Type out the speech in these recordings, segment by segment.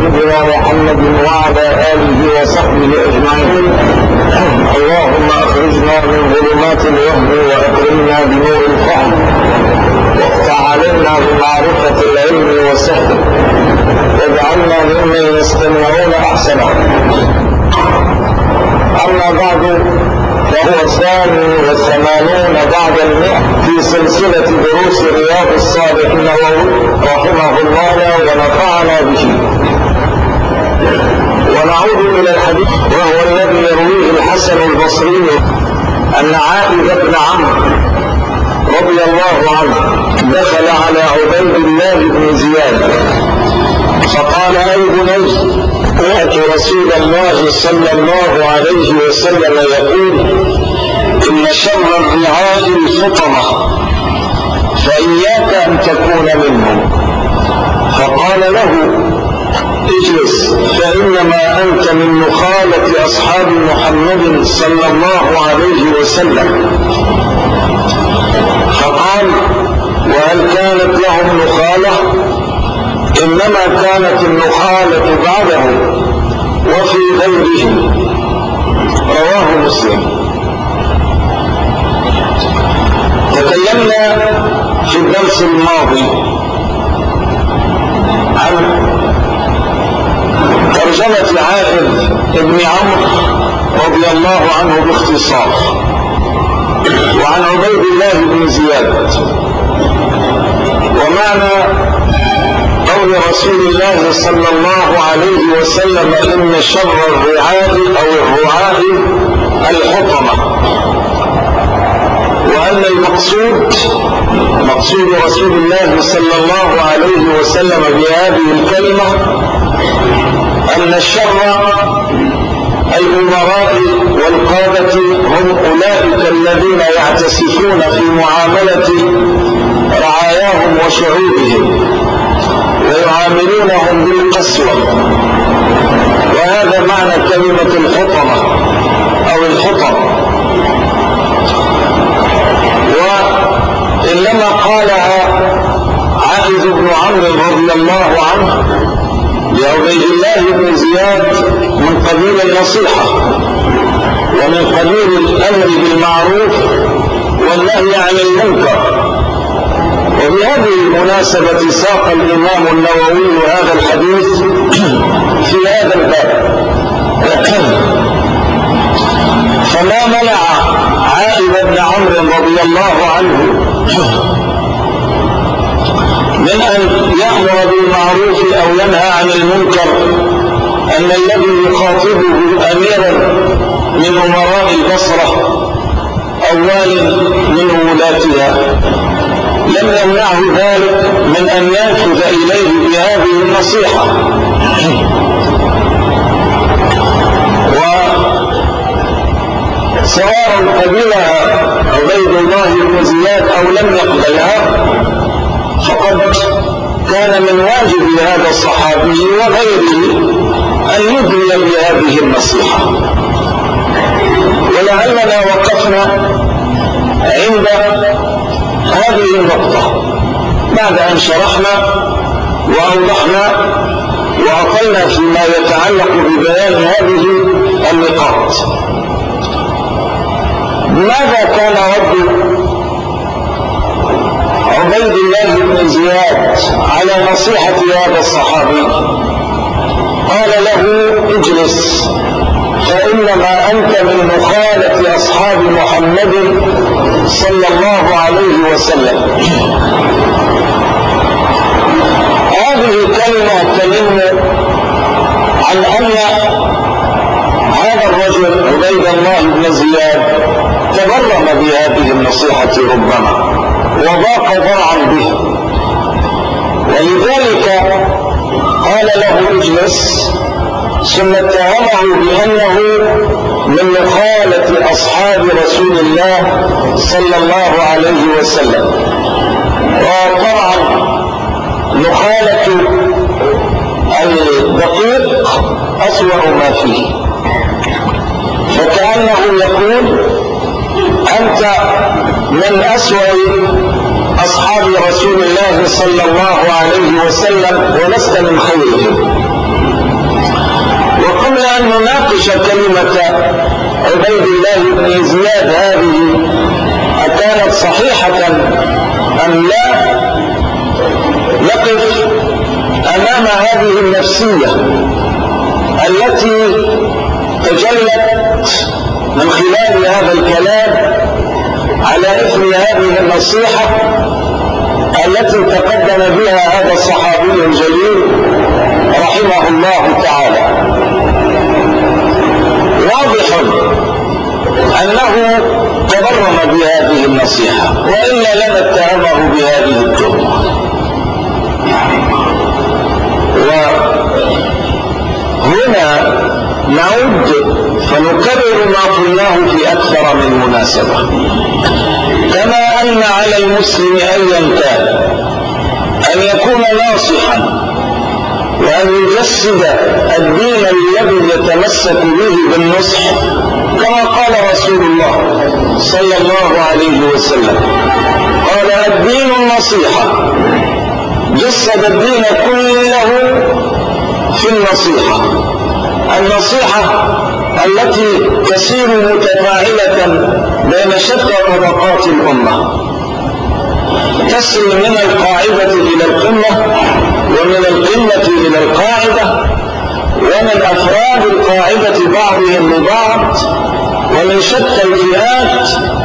سيدنا محمد وعلى آله وصحبه أجمعين. اللهم أخرجنا من ظلمات الوهم وأكرمنا بنور الفهم، وافتح علينا بمعرفة العلم والسحر، واجعلنا ممن يستمعون أحسنه. أما بعد، فهو 82 بعد 100 في سلسلة دروس رياض الصالحين رحمه الله ونفعنا به. ونعود إلى الحديث، وهو الذي يرويه الحسن البصري أن عائذ بن عمرو رضي الله عنه دخل على عبيد الله بن زياد فقال: أي بني، سمعت رسول الله صلى الله عليه وسلم يقول: إن شر الرعاء الفطنة، فإياك أن تكون منهم. فقال له: اجلس، فإنما أنت من نخالة أصحاب محمد صلى الله عليه وسلم. فقال: وهل كانت لهم نخالة؟ إنما كانت النخالة بعدهم وفي غيرهم. رواه مسلم. تكلمنا في الدرس الماضي عن ترجمة عائذ بن عمرو رضي الله عنه باختصار، وعن عبيد الله بن زياد، ومعنى قول رسول الله صلى الله عليه وسلم: إن شر الرعاء أو الرعاء الحطمة، وأن مقصود رسول الله صلى الله عليه وسلم بهذه الكلمة أن الشر الأمراء والقادة هم أولئك الذين يعتسفون في معاملة رعاياهم وشعوبهم ويعاملونهم بالقسوة، وهذا معنى كلمة الحطمة أو الحطم. وإنما قالها عائذ بن عمرو رضي الله عنه لعبيد الله بن زياد من قبيل النصيحة ومن قبيل الأمر بالمعروف والنهي عن المنكر. وبهذه المناسبة ساق الإمام النووي هذا الحديث في هذا الباب. فما منع عائذ بن عمرو رضي الله عنه من أن يأمر بالمعروف أو ينهى عن المنكر أن الذي يخاطبه أميرا من أمراء البصرة أو وال من ولاتها لم يمنعه ذلك من أن ينفذ إليه بهذه النصيحة. وسواء قبلها عبيد الله بن زياد أو لم يقبلها، فقد كان من واجب هذا الصحابي وغيره أن يدلي بهذه النصيحة. ولعلنا وقفنا عند هذه النقطة بعد أن شرحنا وأوضحنا وأطلنا فيما يتعلق ببيان هذه النقاط. ماذا كان رد عبيد الله بن زياد على نصيحة هذا الصحابي؟ قال له: اجلس، فإنما أنت من مخالة أصحاب محمد صلى الله عليه وسلم. هذه كلمة تدل عن أن هذا الرجل عبيد الله بن زياد تبرم بهذه النصيحة ربما وضاق ذرعا به، ولذلك قال له: اجلس، ثم اتهمه بأنه من مخالة أصحاب رسول الله صلى الله عليه وسلم. وطبعا مخالة الدقيق أسوأ ما فيه، فكأنه يقول: أنت من أسوأ أصحاب رسول الله صلى الله عليه وسلم ولست من خيرهم. أن نناقش كلمة عبيد الله بن زياد هذه أكانت صحيحة أم لا، نقف أمام هذه النفسية التي تجلت من خلال هذا الكلام على إثر هذه النصيحة التي تقدم بها هذا الصحابي الجليل رحمه الله تعالى. واضح أنه تبرم بهذه النصيحة، وإلا لم اتهمه بهذه التهمة. وهنا نعود فنكرر ما قلناه في أكثر من مناسبة. كما أن على المسلم أيا كان أن يكون ناصحا وأن يجسد الدين الذي يتمسك به بالنصح، كما قال رسول الله صلى الله عليه وسلم، قال الدين النصيحة، جسد الدين كله في النصيحة. النصيحة التي تسير متفاعلة بين شتى طبقات الأمة، تسري من القاعدة إلى القمة، ومن القمة إلى القاعدة، ومن أفراد القاعدة بعضهم لبعض، ومن شتى الفئات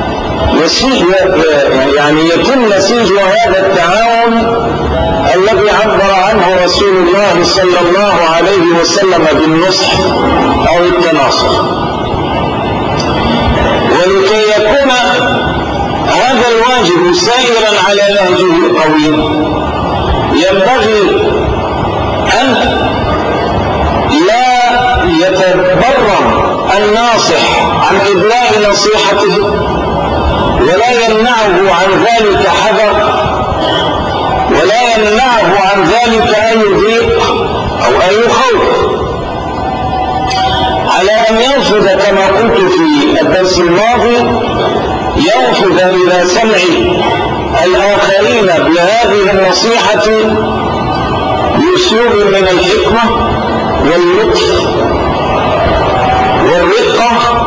يتم نسيج هذا التعاون الذي عبر عنه رسول الله صلى الله عليه وسلم بالنصح أو التناصح. ولكي يكون هذا الواجب سائرا على نهجه القويم، ينبغي أن لا يتبرم الناصح عن إبلاغ نصيحته، ولا يمنعه عن ذلك حذر، ولا يمنعه عن ذلك أن يضيق أو أن يخوف، على أن ينفذ كما قلت في الدرس الماضي، ينفذ إلى سمع الآخرين بهذه النصيحة بأسلوب من الحكمة واللطف والرقة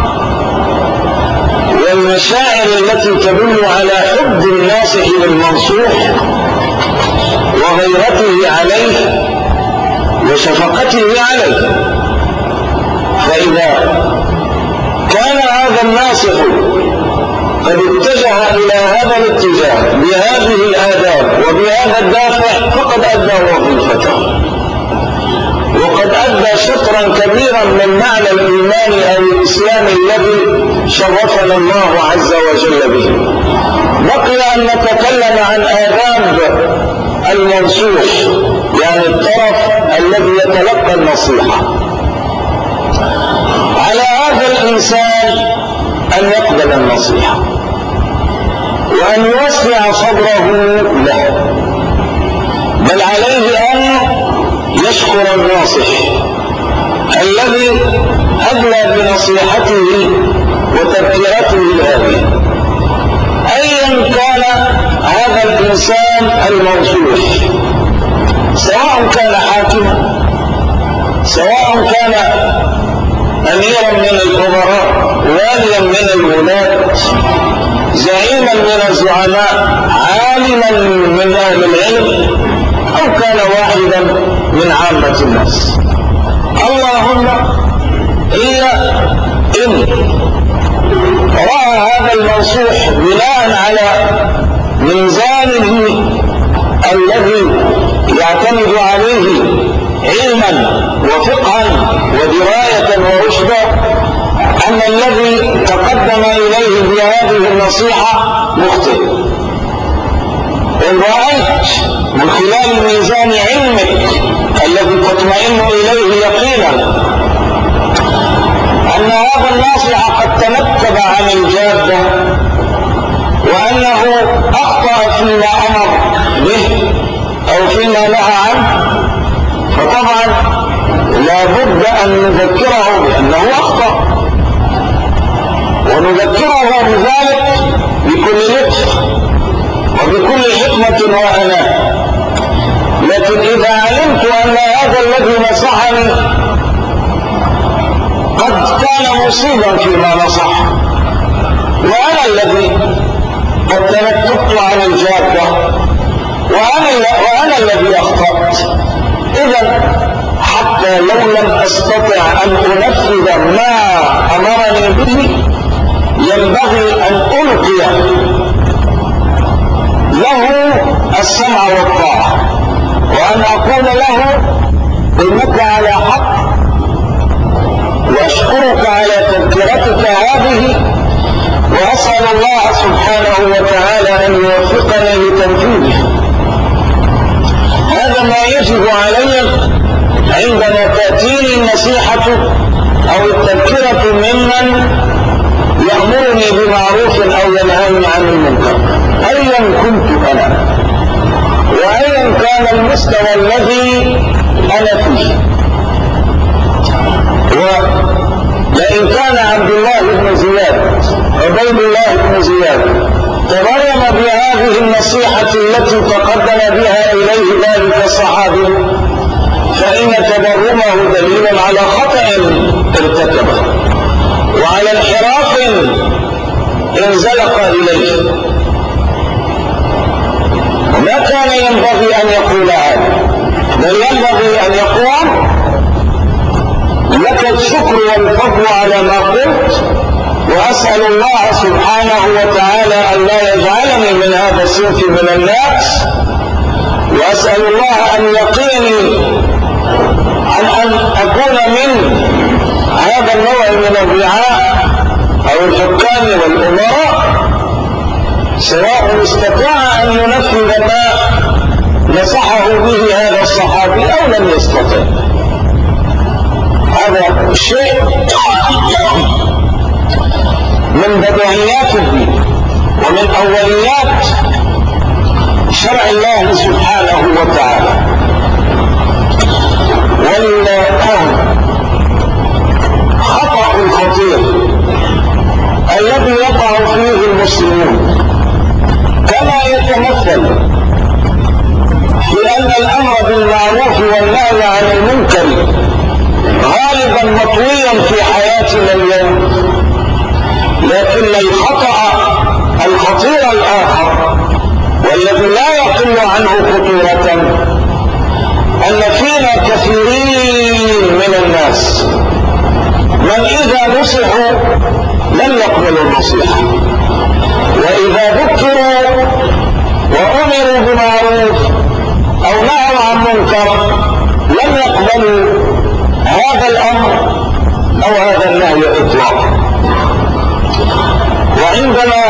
والمشاعر التي تدل على حب الناصح للمنصوح وغيرته عليه وشفقته عليه. فإذا كان هذا الناصح قد اتجه إلى هذا الاتجاه بهذه الآداب وبهذا الدافع، فقد أدى وظيفته، وقد أدى شطرا كبيرا من معنى الإيمان أو الإسلام الذي شرفنا الله عز وجل به. بقي أن نتكلم عن آداب المنصوح، يعني الطرف الذي يتلقى النصيحة. على هذا الإنسان أن يقبل النصيحة وأن يوسع صدره له، بل عليه أن يشكر الناصح الذي أدلى بنصيحته وتذكرته هذه، أيا كان هذا الإنسان المنصوح، سواء كان حاكما، سواء كان أميرا من الأمراء، واليا من الولاة، زعيما من الزعماء، عالما من أهل العلم، أو كان واحدا من عامة الناس. اللهم إلا إن رأى هذا المنصوح بناء على ميزانه الذي يعتمد عليه علما وفقها ودراية ورشدا أن الذي تقدم إليه بهذه النصيحة مخطئ، إن رأيت من خلال ميزان علمك الذي تطمئن إليه يقينا أن هذا الناصح قد تنكب عن الجادة وأنه أخطأ فيما أمر به أو فيما نهى عنه، فطبعا لا بد أن نذكره بأنه أخطأ، ونذكره بذلك بكل لطف وبكل حكمة وعناء. لكن إذا علمت أن هذا الذي نصحني قد كان مصيبا فيما نصح، وأنا الذي قد تنكبت عن الجادة، وأنا الذي أخطأت. إذا حتى لو لم أستطع أن أنفذ ما أمرني به ينبغي أن ألقي له السمع والطاعة، وأن أقول له إنك على حق، وأشكرك على تذكرتك هذه، وأسأل الله سبحانه وتعالى أن يوفقني لتنفيذه. هذا ما يجب علي عندما تأتيني النصيحة أو التذكرة ممن يأمرني بمعروف أو ينهاني عن المنكر، أيا كنت أنا وأيا كان المستوى الذي أنا فيه. ولئن كان عبد الله بن زياد عبيد الله بن زياد تبرم بهذه النصيحة التي تقدم بها إليه ذلك الصحابي، فإن تبرمه دليل على خطأ ارتكبه وعلى انحراف انزلق إليه، وما كان ينبغي أن يقول هذا، بل ينبغي أن يقول لك الشكر والفضل على ما قلت، وأسأل الله سبحانه وتعالى أن لا يجعلني من هذا الصنف من الناس، وأسأل الله أن يقيني عن أن أكون من هذا النوع من الرعاء أو الحكام والأمراء، سواء استطاع أن ينفذ ما نصحه به هذا الصحابي أو لم يستطع. هذا شيء من بديهيات الدين ومن أوليات شرع الله سبحانه وتعالى. والخطأ الخطير الذي يقع فيه المسلمون كما يتمثل في أن الأمر بالمعروف والنهي عن المنكر غالبا مطويا في حياتنا اليوم، لكن الخطأ الخطير الآخر والذي لا يقل عنه خطورة أن فينا كثيرين من الناس من إذا نصحوا لم يقبلوا النصيحة، وإذا ذكروا وأمروا بمعروف أو نهوا عن منكر لم يقبلوا هذا الأمر أو هذا النهي إطلاقا. وعندما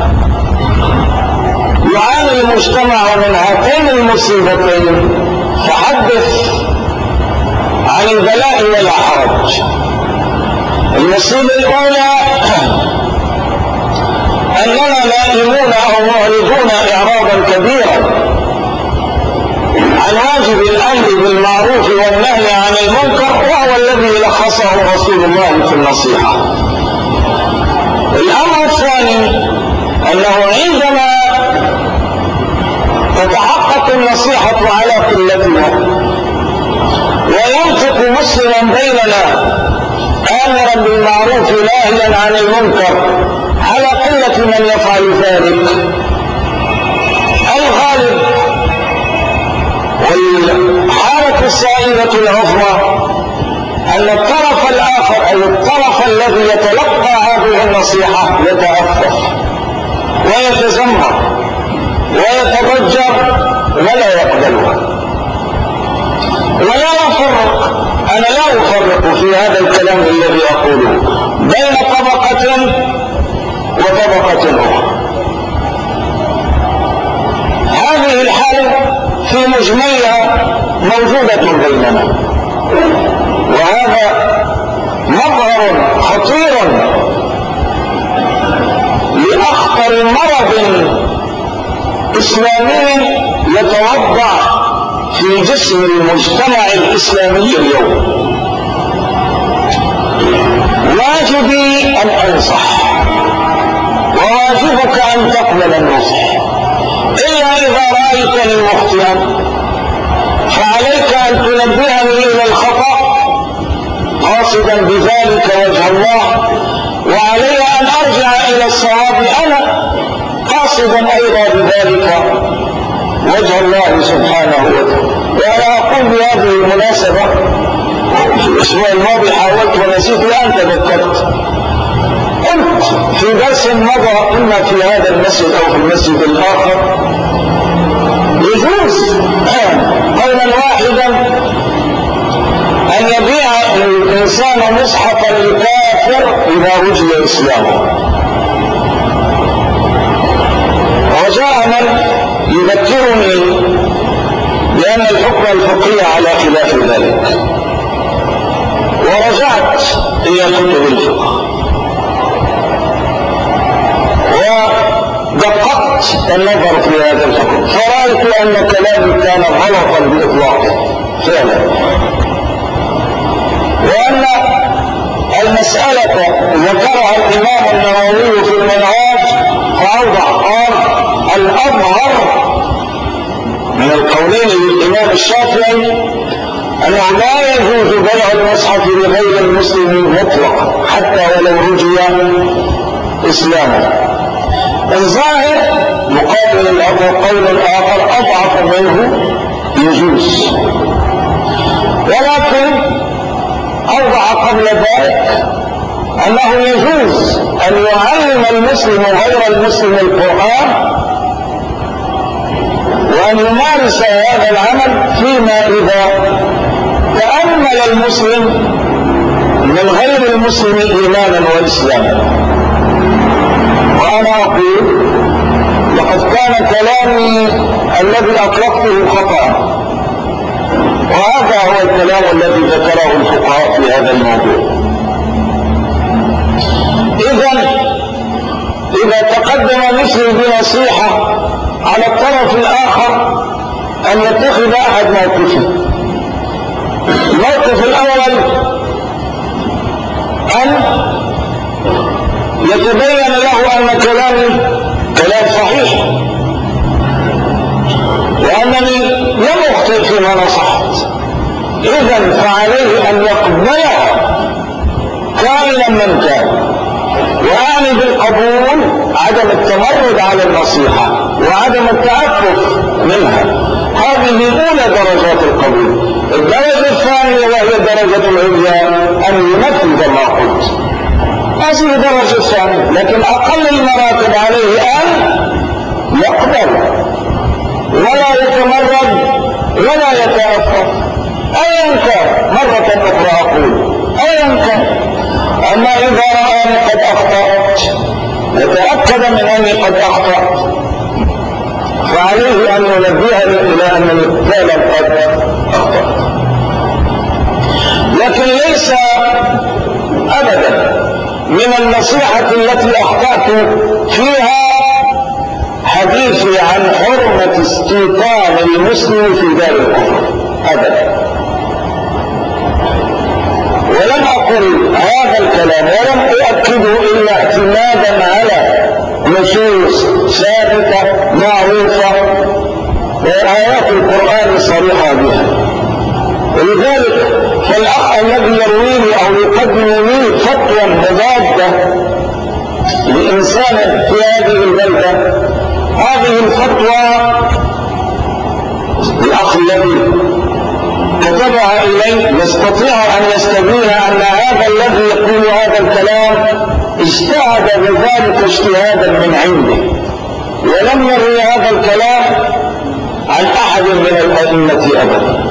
يعاني المجتمع من هاتين المصيبتين فحدث عن البلاء ولا حرج. المصيبة الأولى أننا نائمون أو معرضون إعراضا كبيرا عن واجب الأمر بالمعروف والنهي عن المنكر، وهو الذي لخصه رسول الله في النصيحة. الأمر الثاني أنه عندما تتحقق النصيحة على قلتنا وينطق مسلما بيننا آمرا بالمعروف ناهيا عن المنكر على قلة من يفعل ذلك، الغالب والحالة السائدة العظمى أن الطرف الآخر أو الطرف الذي يتلقى هذه النصيحة يتأفف ويتذمر ويتضجر ولا يقبلها ولا يفرق. أنا لا أفرق في هذا الكلام الذي أقوله بين طبقة وطبقة أخرى. هذه الحالة في مجملها موجودة بيننا، وهذا مظهر خطير لأخطر مرض إسلامي يتوضع في جسم المجتمع الإسلامي اليوم. واجبي أن أنصح وواجبك أن تقبل النصح، إلا إذا رأيتني مخطئا فعليك أن تنبهني إلى الخطأ قاصدا قاصدا بذلك وجه الله، وعلي أن أرجع إلى الصواب أنا قاصدا أيضا بذلك وجه الله سبحانه وتعالى. وأنا أقول بهذه المناسبة في الأسبوع الماضي حاولت ونسيت الآن تذكرت، قلت في درس مضى إما في هذا المسجد أو في المسجد الآخر يجوز قولا واحدا أن يبيع الإنسان مصحفا لكافر إذا رجل إسلامه. وجاء من يذكرني بأن الحكم الفقهي على خلاف ذلك، ورجعت إلى كتب الفقه ودققت النظر في هذا الحكم، فرأيت أن كلامي كان غلطا بإطلاقه فعلا، وأن المسألة ذكرها الإمام النووي في المنهاج فأوضح، قال الأظهر من القولين للإمام الشافعي أنه لا يجوز بيع المصحف لغير المسلم مطلقا حتى ولو رجي إسلامه. الظاهر مقابل القول الآخر أضعف منه يجوز، ولكن أوضح قبل ذلك أنه يجوز أن يعلم المسلم غير المسلم القرآن وأن يمارس هذا العمل فيما إذا تأمل المسلم من غير المسلم إيمانا وإسلاما. وأنا أقول لقد كان كلامي الذي أطلقته خطأ، وهذا هو الكلام الذي ذكره الفقهاء في هذا الموضوع. إذا تقدم مثلي بنصيحة على الطرف الآخر أن يتخذ أحد موقفه. الموقف الأول أن يتبين له أن كلامي كلام صحيح وأنني لم أخطئ فيما نصحت، إذن فعليه أن يقبلها كائنا من كان. وأعني بالقبول عدم التمرد على النصيحة وعدم التعفف منها، هذه أولى درجات القبول. الدرجة الثانية وهي الدرجة العليا أن ينفذ ما قلت، هذه الدرجة الثانية. لكن أقل المراتب عليه أن يقبل ولا يتمرد ولا يتعفف أيا كان. مرة أخرى أقول أيا كان. أما إذا رأى قد أخطأت يتأكد من أني قد أخطأت، فعليه أن ينبهني إلى أنني فعلا قد أخطأت. لكن ليس أبدا من النصيحة التي أخطأت فيها حديثي عن حرمة استيطان المسلم في دار الكفر أبدا. ولم أقل هذا الكلام ولم أؤكده إلا اعتمادا على نصوص ثابتة معروفة وآيات القرآن صريحة بها. ولذلك فالأخ الذي يروي لي أو يقدم لي فتوى مضادة لإنسان في هذه البلدة، هذه الفتوى الأخ الذي كتبها إليه يستطيع أن يستبين أن هذا الذي يقول هذا الكلام اجتهد بذلك اجتهادا من عنده، ولم يروي هذا الكلام عن أحد من الأئمة أبدا.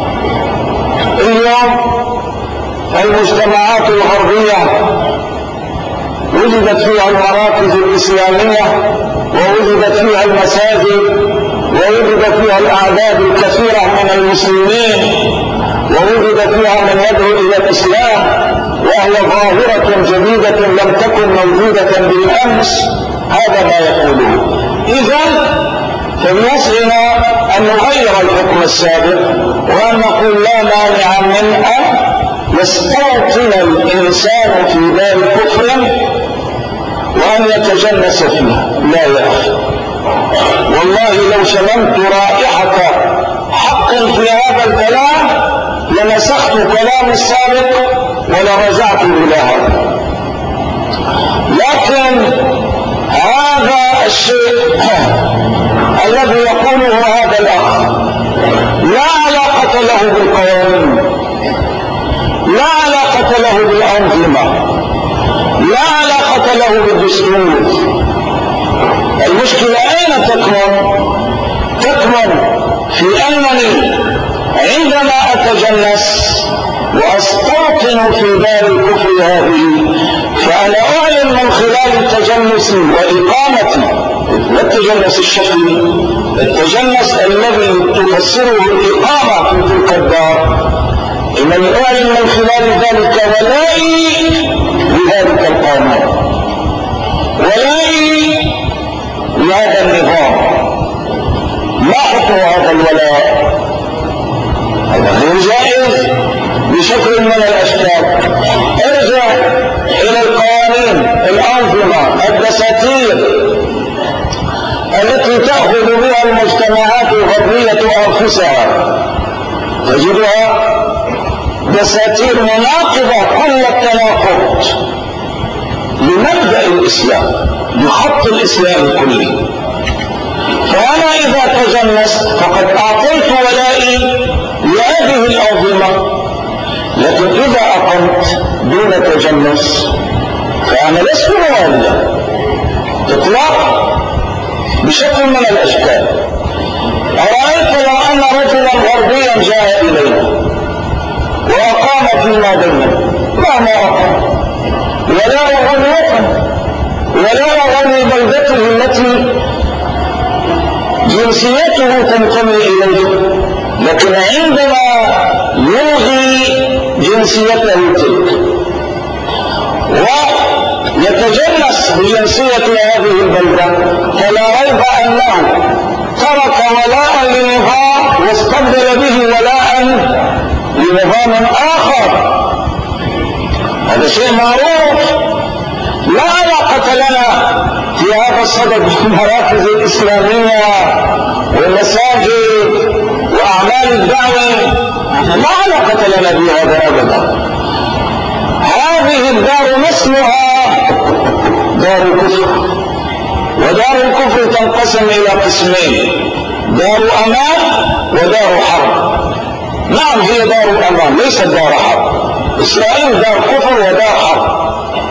اليوم المجتمعات الغربية وجدت فيها المراكز الإسلامية ووجدت فيها المساجد ووجد فيها الأعداد الكثيرة من المسلمين ووجد فيها من يدعو إلى الإسلام، وهي ظاهرة جديدة لم تكن موجودة بالأمس. هذا ما يقوله. إذن فبيسعنا أن نغير الحكم السابق وأن نقول لا مانع من أن يستوطن الإنسان في دار كفر وأن يتجنس فيها. لا يا أخي، والله لو شممت رائحة حق في هذا الكلام لنسخت كلامي السابق ولرجعت إلى هذا. لكن هذا الشيء الذي يقوله هذا الأخ لا علاقة له بالقوانين، لا علاقة له بالأنظمة، لا علاقة له بالدستور. المشكلة أين تكمن في أنني عندما أتجنس وأستوطن في دار الكفر هذه فأنا أعلن من خلال تجنسي وإقامتي، والتجنس الشكلي، التجنس الذي تفسره الإقامة في تلك الدار، إنني أعلن من خلال ذلك ولائي لذلك القانون، ولائي لهذا النظام. ما حكم هذا الولاء؟ هذا غير جائز بشكل من الأشكال. ارجع إلى القوانين، الأنظمة، الدساتير التي تأخذ بها المجتمعات الغربية أنفسها، تجدها دساتير مناقضة كل التناقض لمبدأ الإسلام، لخط الإسلام كله. فأنا إذا تجنست فقد أعطيت ولائي لهذه الأنظمة، لكن إذا أقمت دون تجنس فأنا لست مواليا إطلاقا بشكل من الأشكال. أرأيت لو أن رجلا غربيا جاء إلينا وأقام فيما بيننا، ما أقام ولا يغني وطن ولا يغني بلدته التي جنسيته تنتمي إليه، لكن عندما يلغي جنسيته تلك ويتجنس بجنسية هذه البلدة فلا ريب أنه ترك ولاء لنظام واستبدل به ولاء لنظام آخر. هذا شيء معروف، لا علاقة لنا في هذا الصدد بالمراكز الإسلامية والمساجد وأعمال الدعوة، لا علاقة لنا بهذا أبدا. هذه الدار اسمها دار الكفر، ودار الكفر تنقسم إلى قسمين: دار أمان ودار حرب. نعم هي دار أمان ليست دار حرب، إسرائيل دار كفر ودار حرب،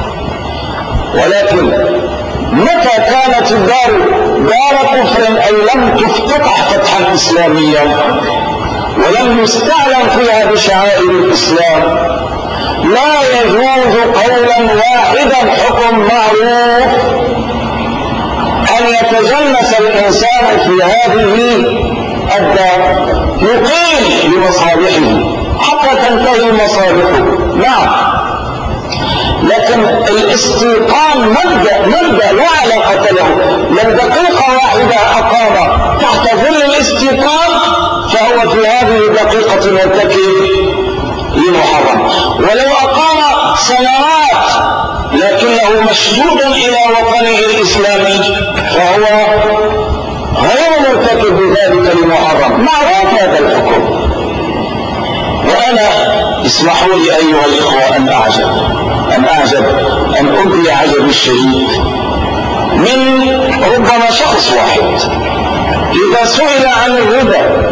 ولكن متى كانت الدار دار كفر أي لم تفتتح فتحا إسلاميا ولم يستعلم فيها بشعائر الإسلام لا يجوز قولا واحدا حكم معروف أن يتجنس الإنسان في هذه الدار، يقيم لمصالحه حتى تنتهي مصالحه. نعم، لكن الاستيطان مبدأ لا علاقة له. من دقيقة واحدة أقام تحت ظل الاستيطان فهو في هذه الدقيقة مرتكب لمحرم، ولو أقام سنوات لكنه مشدود إلى وطنه الإسلامي فهو غير مرتكب بذلك لمحرم. معروف هذا الحكم. وأنا اسمحوا لي أيها الإخوة أن أعجب أن أبدي عجب الشديد من ربما شخص واحد إذا سئل عن الربا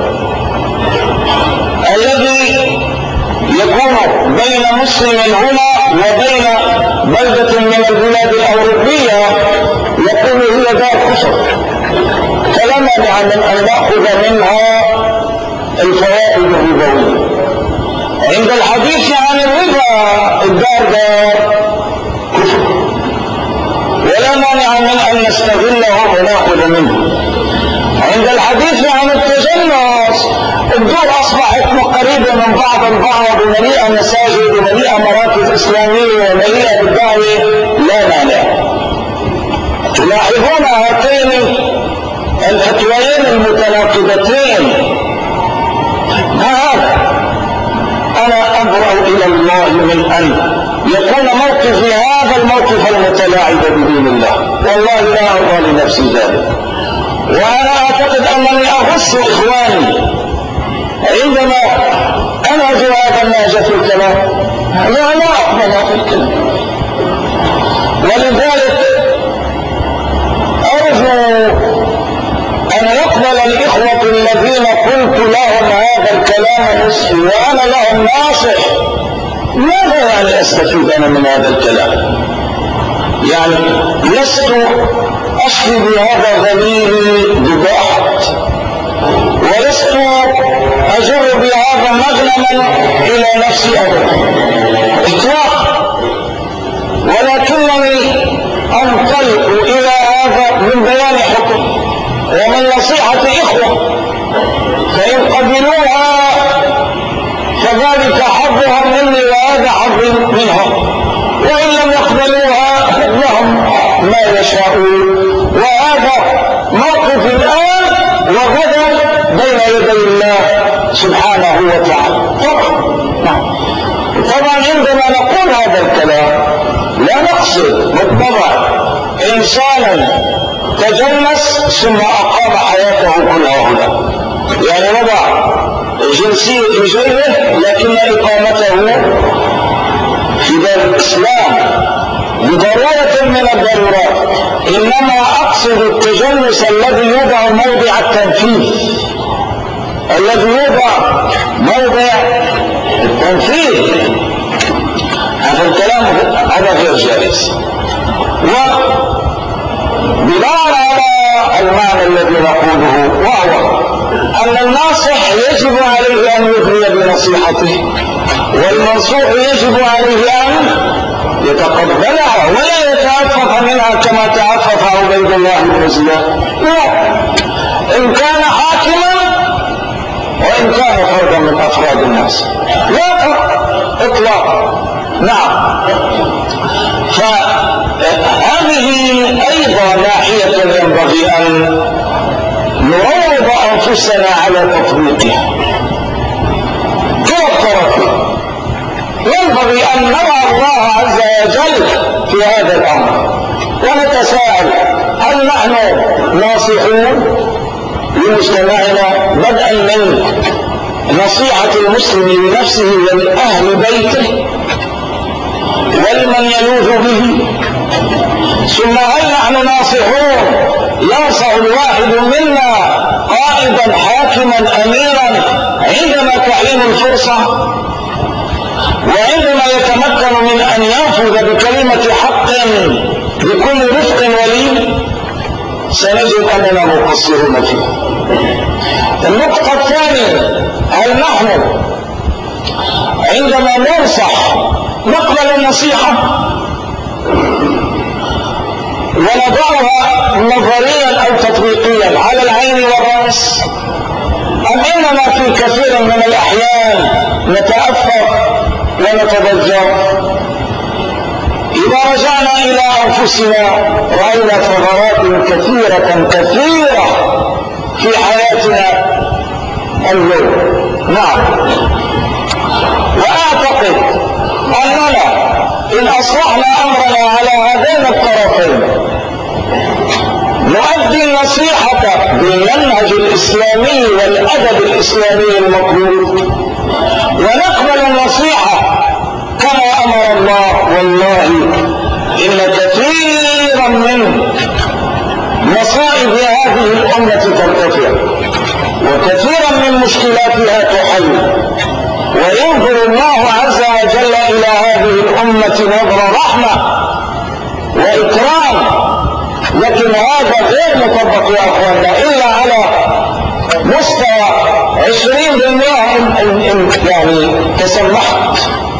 الذي يكون بين مسلم هنا وبين بلدة من البلاد الأوروبية يقول هي دار كفر، فلا مانع من أن نأخذ منها الفوائد الربوية. عند الحديث عن الربا الدار دار كفر، ولا مانع من أن نستغله ونأخذ منه. عند الحديث عن التجنس الدور أصبحت قريبة من بعض البعض ومليئة مساجد ومليئة مراكز إسلامية ومليئة بالدعوة، لا مانع. تلاحظون هاتين الفتويين المتناقضتين. هذا أنا أبرأ إلى الله من أن يكون موقفي هذا الموقف المتلاعب بدين الله، والله لا أرضى لنفسي ذلك. وأنا أعتقد أنني أغص إخواني عندما أنهج هذا حاجة في الكلام؟ لا أقبل في الكلام. ولذلك أرجو أن يقبل الإخوة الذين قلت لهم هذا الكلام نصفي وأنا لهم ناصح. ماذا يعني أستفيد أنا من هذا الكلام؟ يعني لست أشفي بهذا غليلي بباحث، ولست أجر بهذا مغنما إلى نفسي أبدا إطلاقا، ولكنني أنطلق إلى هذا من بيان حكم ومن نصيحة إخوة، فإن قبلوها فذلك حظهم مني وهذا حظ منهم، وإن لم يقبلوها لهم ما يشاءون. وهذا موقف الآن وغدا بين يدي الله سبحانه وتعالى. طبعا عندما نقول هذا الكلام لا نقصد بالطبع إنسانا تجنس ثم أقام حياته كلها هنا، يعني وضع جنسية في جيبه لكن إقامته في دار الإسلام بضرورة من الضرورات، إنما أقصد التجنس الذي يوضع موضع التنفيذ، الذي يوضع موضع التنفيذ. هذا الكلام هذا غير جائز. وبناء على المعنى الذي نقوله وهو أن الناصح يجب عليه أن يفري بنصيحته، والمنصوح يجب عليه أن يتقبلها ولا يتعفف منها كما تعفف عبيد الله بن زياد. لا، إن كان حاكما وإن كان فردا من أفراد الناس لا فرق إطلاقا. نعم، فهذه أيضا ناحية ينبغي أن نروض أنفسنا على تطبيقها كلا الطرفين. ينبغي أن نرى الله عز وجل في هذا الأمر ونتساءل هل نحن ناصحون لمجتمعنا بدءا من نصيحة المسلم لنفسه ولأهل بيته ولمن يلوذ به، ثم هل نحن ناصحون ينصح الواحد منا قائدا حاكما أميرا عندما تعين الفرصة وعندما يتمكن من أن ينفذ بكلمة حق بكل رفق ولين؟ سنجد أننا مقصرون فيه. النقطة الثانية، هل نحن عندما ننصح نقبل النصيحة ونضعها نظريا أو تطبيقيا على العين والرأس، أم إننا في كثير من الأحيان نتأثر ونتضجر؟ إذا رجعنا إلى أنفسنا رأينا ثغرات كثيرة في حياتنا اليوم. نعم، وأعتقد أننا إن أصلحنا أمرنا على هذين الطرفين نؤدي النصيحة بالمنهج الإسلامي والأدب الإسلامي المطلوب ونقبل النصيحة كما أمر الله. والله إن كثيرا من مصائب هذه الأمة ترتفع وكثيرا من مشكلاتها تحل، وينظر الله عز وجل إلى هذه الأمة نظر رحمة وإكرام، لكن هذا غير مطبق يا أخوانا إلا على مستوى 20% يعني تسمحت.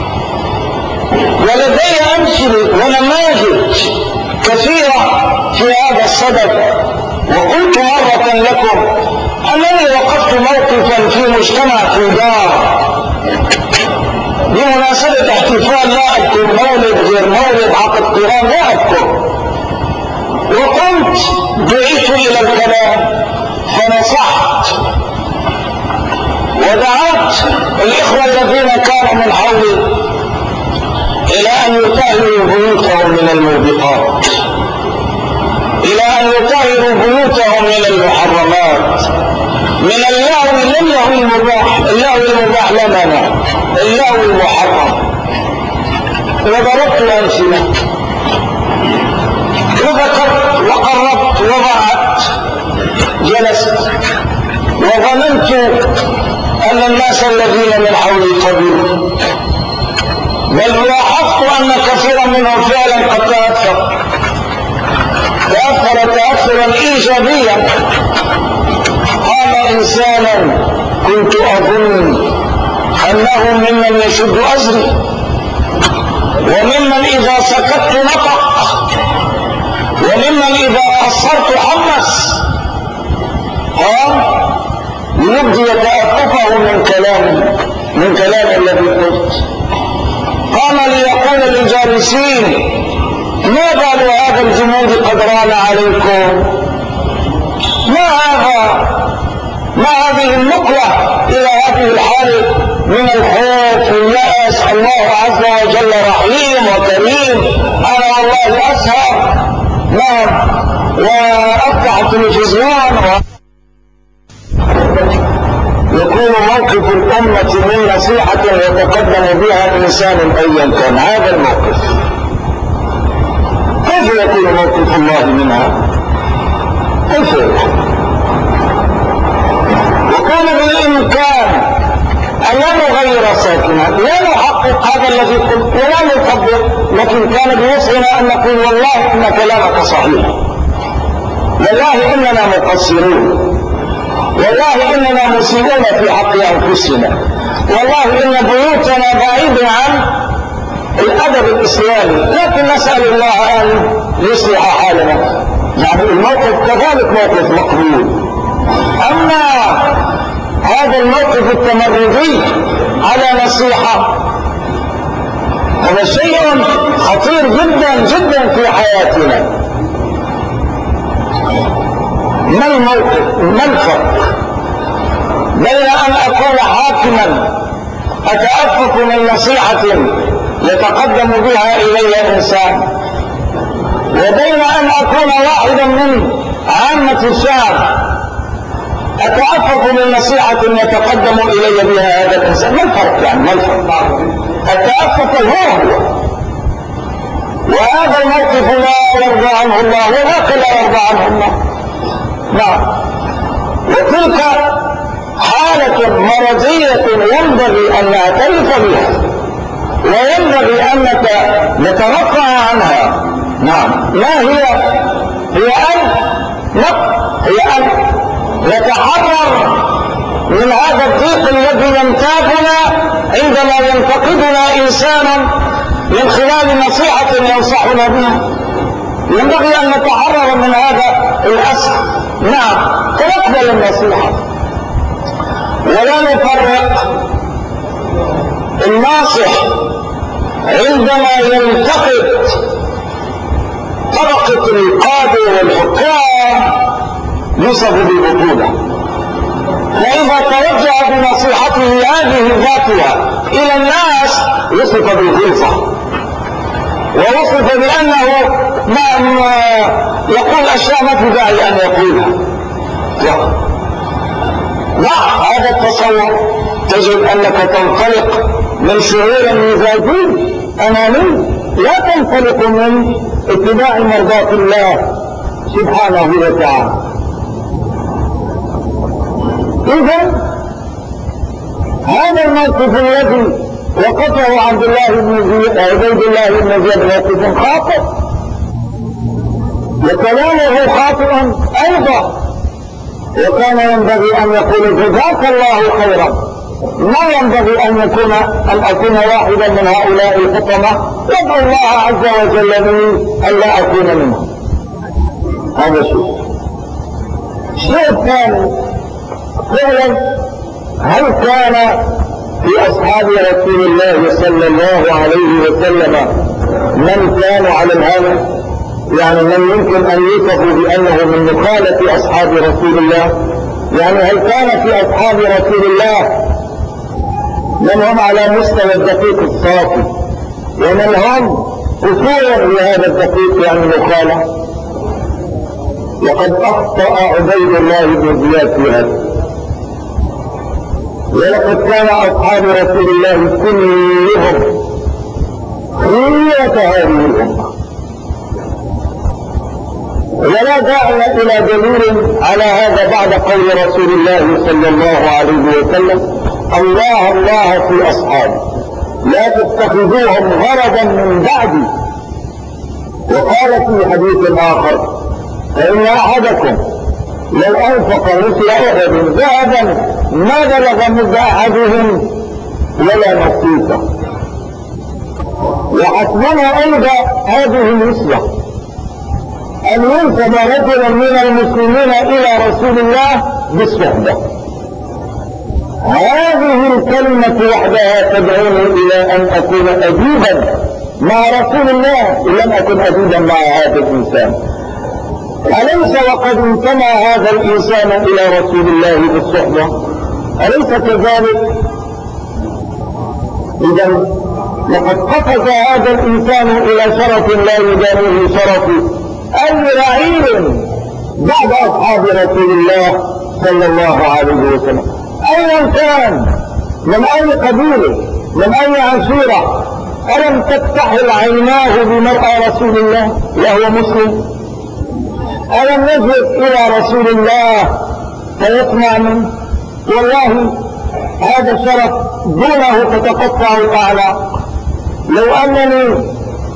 ولدي أمثلة ونماذج كثيرة في هذا الصدد، وقلت مرة لكم أنني وقفت موقفا في مجتمع في دار بمناسبة احتفال لا أذكر مولد غير مولد عقد قران لا أذكر، وقمت دعيت إلى الكلام فنصحت ودعوت الإخوة الذين كانوا من حولي إلى أن يطهروا بيوتهم من الموبقات، إلى أن يطهروا بيوتهم من المحرمات، من اللهو للهو المباح. اللهو المباح لا مانع، اللهو المحرم. وضربت أمثلة وذكرت وقربت وضعت، جلست وظننت أن الناس الذين من حولي قبيل، بل لاحظت أن كثيرا منهم فعلا قد تأثر تأثرا إيجابيا. قال إنسانا كنت أظن أنه ممن يشد أزري، وممن إذا سكت نطق، وممن إذا قصرت حمس، قال ليبدي تأففه من كلام الذي قلت. قام ليقول للجالسين ما بال هذا الجنود قد ران عليكم؟ ما هذه النقلة إلى هذه الحالة من الخوف واليأس؟ الله عز وجل رحيم وكريم، أنا والله أسهر نعم وأفتح التلفزيون يكون موقف الأمة من نصيحة يتقدم بها إنسان أيا كان هذا الموقف. كيف يكون موقف الله منها؟ كيف يكون؟ وكان بالإمكان أن لا نغير ساكنا، لا نحقق هذا الذي قلت ولا نطبق، لكن كان بوصفنا أن نقول والله إن كلامك صحيح، والله إننا مقصرون، والله إننا مسيئون في حق أنفسنا، والله إن بيوتنا بعيدة عن الأدب الإسلامي، لكن نسأل الله أن يصلح حالنا. يعني الموقف كذلك موقف مقبول. أما هذا الموقف التمردي على نصيحة هذا شيء خطير جدا جدا في حياتنا. ما الموقف؟ ما الفرق بين أن أكون حاكما أتأفف من نصيحة يتقدم بها إلي إنسان، وبين أن أكون واحدا من عامة الشعب أتأفف من نصيحة يتقدم إلي بها هذا الإنسان؟ ما الفرق يعني؟ ما الفرق؟ التأفف هو وهذا الموقف لا يرضى عنه الله وذاك لا يرضى عنه الله. نعم. وتلك حالة مرضية ينبغي أن نعترف بها وينبغي أن نترفع عنها. نعم. ما هي؟ هي أن نتحرر من هذا الضيق الذي ينتابنا عندما ينتقدنا إنسان من خلال نصيحة ينصحنا بها. ينبغي أن نتحرر من هذا الأسر. نعم. ونقبل النصيحة ولا نفرق. الناصح عندما ينتقد طبقة القادة والحكام يوصف بالبطولة، فإذا توجه بنصيحته هذه ذاتها إلى الناس وصف بالغلظة، ووصف بأنه يقول أشياء ما في داعي أن يقولها. لا، هذا التصور تجد أنك تنطلق من شعور مزاجي أناني، لا تنطلق من اتباع مرضاة الله سبحانه وتعالى. إذن هذا الموقف الذي وقفه عبيد الله بن زياد موقف خاطئ، وكلامه خاطئا أيضا، وكان ينبغي أن يقول جزاك الله خيرا. ما ينبغي أن أكون واحدا من هؤلاء الحكماء يدعو الله عز وجل لي أن لا أكون منهم. هذا الشيء الثاني، فعلا هل كان في أصحاب رسول الله صلى الله عليه وسلم من كانوا على الهوى؟ يعني من يمكن أن يوصفوا بأنه من مخالف أصحاب رسول الله؟ يعني هل كان في أصحاب رسول الله من هم على مستوى الدقيق الصافي، ومن هم أصول لهذا الدقيق يعني مخالف؟ وقد أخطأ عبيد الله بن زياد في هذا. ولقد كان أصحاب رسول الله كلهم خيرة هذه الأمة. ولا داعي إلى دليل على هذا بعد قول رسول الله صلى الله عليه وسلم: الله الله في أصحابي لا تتخذوهم غرضا من بعدي. وقال في حديث آخر: فإن أحدكم لو أنفق مثل أحد ذهبا ما بلغ مد أحدهم ولا نصيفه. وحسبنا أيضا هذه النسبة أن ينسب رجلا من المسلمين إلى رسول الله بالصحبة. هذه الكلمة وحدها تدعوني إلى أن أكون أديبا مع رسول الله إن لم أكن أديبا مع هذا الإنسان. أليس وقد انتمى هذا الإنسان إلى رسول الله بالصحبة؟ أليس كذلك؟ إذا لقد قفز هذا الإنسان إلى شرف لا يدانيه شرف أي رعيل بعد أصحاب رسول الله صلى الله عليه وسلم، أيا كان، من أي قبيلة، من أي عشيرة. ألم تكتحل عيناه بمرأى رسول الله وهو مسلم؟ ألم نجد إلى رسول الله فيسمع منه؟ والله هذا الشرف دونه تتقطع الأعناق. لو أنني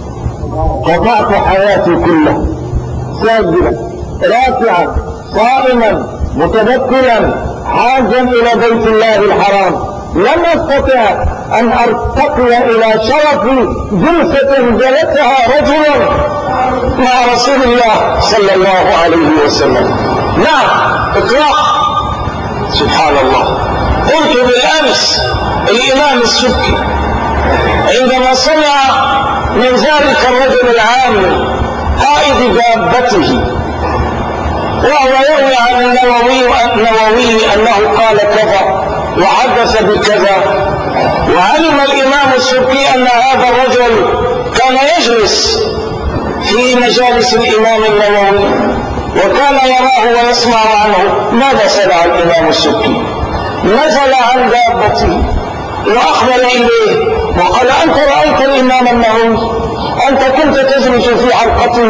قطعت حياتي كلها ساجدا راكعا صائما متبتلا حاجا إلى بيت الله الحرام لم أستطع أن أرتقي إلى شرف جلسة جلسها رجل مع رسول الله صلى الله عليه وسلم. نعم إطلاق. سبحان الله. قلت بالأمس الإمام السبكي عندما سمع من ذلك الرجل العام قائد دابته وهو يروي عن النووي أنه قال كذا وحدث بكذا، وعلم الإمام السبكي أن هذا الرجل كان يجلس في مجالس الإمام النووي وكان يراه ويسمع عنه. ماذا صنع الإمام السبكي؟ نزل عن دابته وأقبل إليه وقال: أنت رأيت الإمام النووي؟ أنت كنت تجلس في حلقته؟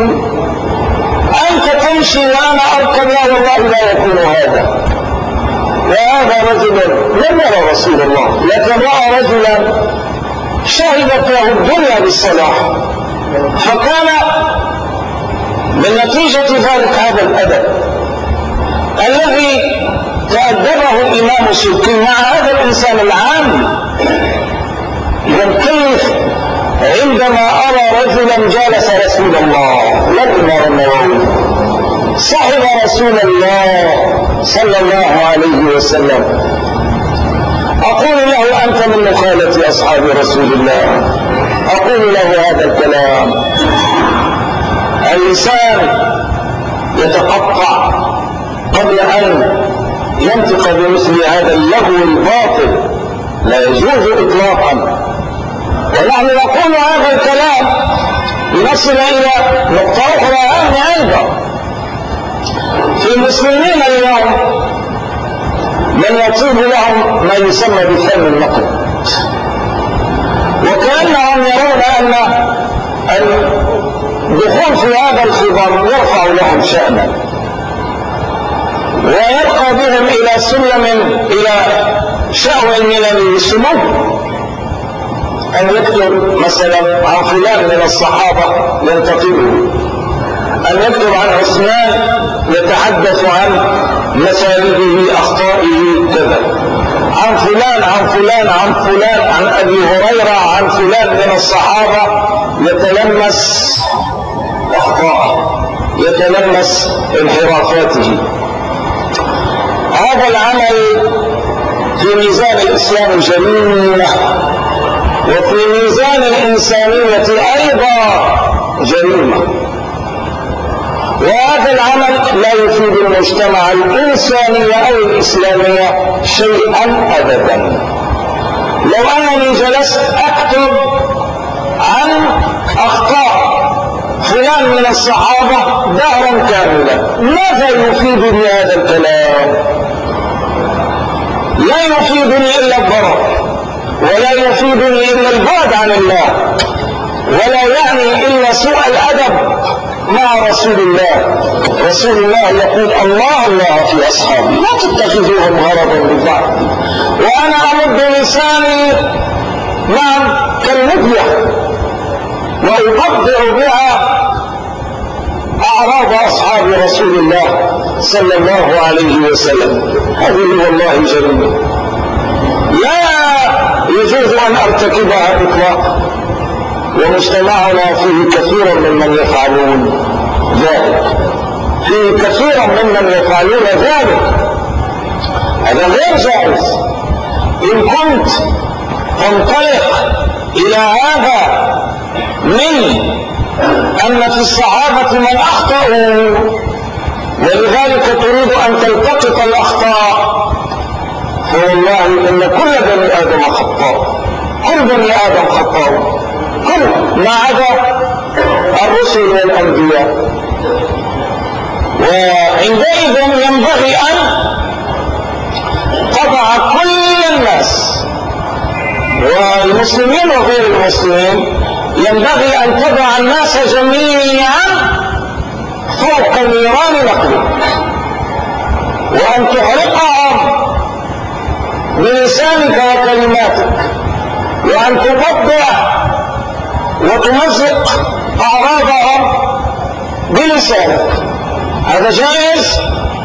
أنت تمشي وأنا أركب؟ لا والله لا يكون هذا. وهذا رجل لم يرى رسول الله لكن رأى رجلا شهدت له الدنيا بالصلاح، فكان من نتيجة ذلك هذا الأدب الذي تأدبه الإمام السبكي مع هذا الإنسان العام. يمكيف عندما أرى رجلا جالس رسول الله الإمام النووي صحب رسول الله صلى الله عليه وسلم، أقول له: أنت من مخالة أصحاب رسول الله. أقول له هذا الكلام. اللسان يتقطع قبل أن ينطق بمثل هذا اللغو الباطل، لا يجوز إطلاقا. ونحن نقول هذا الكلام لنصل إلى نقطة أخرى هامة أيضا. في المسلمين اليوم من يطيب لهم ما يسمى بفن النقد، وكأنهم يرون أن الدخول في هذا الخضم يرفع لهم شأنا ويرقى بهم إلى سلم إلى شأو من السمو. أن يكتب مثلا عن فلان من الصحابة ينتقده، أن يكتب عن عثمان يتحدث عن مسالبه أخطائه كذا، عن فلان عن فلان عن فلان، عن أبي هريرة عن فلان من الصحابة يتلمس أخطاءه يتلمس انحرافاته. هذا العمل في ميزان الإسلام جريمة، وفي ميزان الإنسانية أيضا جريمة. وهذا العمل لا يفيد المجتمع الإنساني أو الإسلامية شيئا أبدا. لو أنني جلست أكتب عن أخطاء فلان من الصحابة دهرا كاملا، ماذا يفيدني هذا الكلام؟ لا يفيدني إلا الضرر، ولا يفيدني إلا البعد عن الله، ولا يعني إلا سوء الأدب مع رسول الله. رسول الله يقول الله الله في أصحابي لا تتخذوهم غرضا ببعض، وأنا أمد لساني نعم كالمدية وأقدر بها أعراض أصحاب رسول الله صلى الله عليه وسلم. هذه والله جريمة لا يجوز أن أرتكبها إطلاقا، ومجتمعنا فيه كثير ممن يفعلون ذلك، فيه كثير ممن يفعلون ذلك. هذا غير جائز. إن كنت تنطلق إلى هذا من أن في الصحابة من أخطأوا ولذلك تريد أن تلتقط الأخطاء، فوالله إن كل بني آدم خطاء، كل بني آدم خطاء، كل ما عدا الرسل والأنبياء. وعندئذ ينبغي أن تضع كل الناس والمسلمين وغير المسلمين، ينبغي أن تضع الناس جميعا فوق نيران نقدك، وأن تحرقهم بلسانك وكلماتك، وأن تقطع وتمزق أعراضهم بلسانك. هذا جائز؟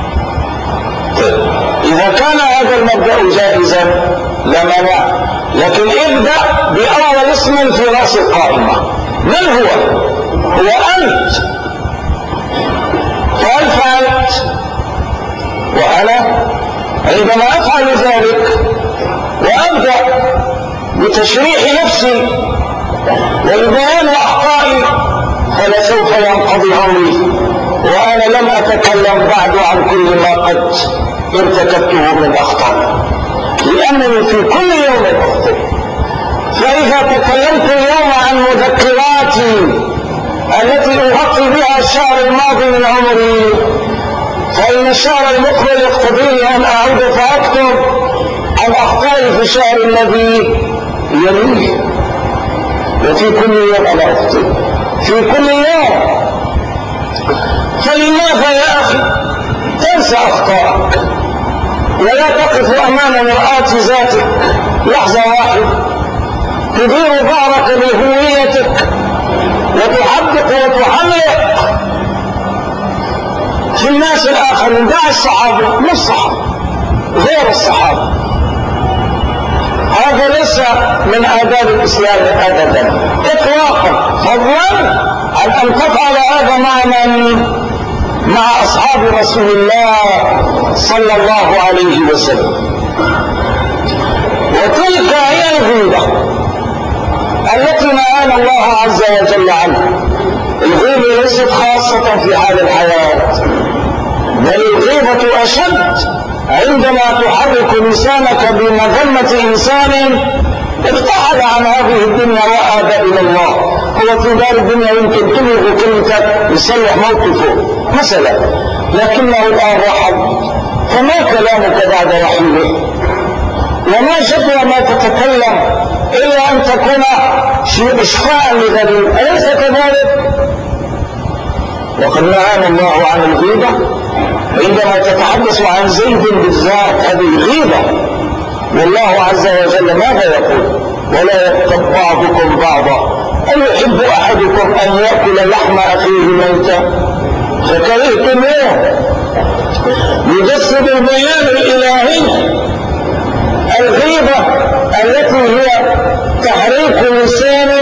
إذا كان هذا المبدأ جائزا لا مانع، لكن ابدأ بأول اسم في رأس القائمة. من هو؟ هو أنت. فهل فعلت؟ وأنا عندما أفعل ذلك وأبدأ بتشريح نفسي وبيان أخطائي فلسوف ينقضي أمري وأنا لم أتكلم بعد عن كل ما قد ارتكبته من أخطاء، لأنني في كل يوم أخطئ. فإذا تكلمت اليوم عن مذكراتي التي أغطي بها الشهر الماضي من عمري، فإن الشهر المقبل يقتضيني أن أعود فأكتب عن أخطائي في الشهر الذي يليه. وفي كل يوم أنا أخطئ، في كل يوم. فلماذا يا أخي تنسى أخطائك ولا تقف أمام مرآة ذاتك لحظة واحدة تدير ظهرك لهويتك وتحدق وتحلق في الناس الآخرين؟ دع الصحابة، مش الصحابة، غير الصحابة. هذا ليس من آداب الإسلام أبدا إطلاقا، فضلا عن أن تفعل هذا مع من؟ مع أصحاب رسول الله صلى الله عليه وسلم. وتلك هي الغيبة التي نهانا الله عز وجل عنها. الغيبة ليست خاصة في حال الحياة، بل الغيبة أشد عندما تحرك لسانك بمذمة إنسان ارتحل عن هذه الدنيا وآب إلى الله. هو في دار الدنيا يمكن تلغي كلمتك يصلح موقفه مثلا، لكنه الآن رحل، فما كلامك بعد رحيله؟ وما جدوى ما تتكلم إلا أن تكون إشفاء لغيره، أليس كذلك؟ وقد نهانا الله عن الغيبة عندما تتحدث عن زيد بالذات، هذه غيبة. والله عز وجل ماذا يقول؟ ولا يغتب بعضكم بعضا أيحب أحدكم أن يأكل لحم أخيه ميتا فكرهتموه. يجسد البيان الإلهي الغيبة التي هي تحريك لسان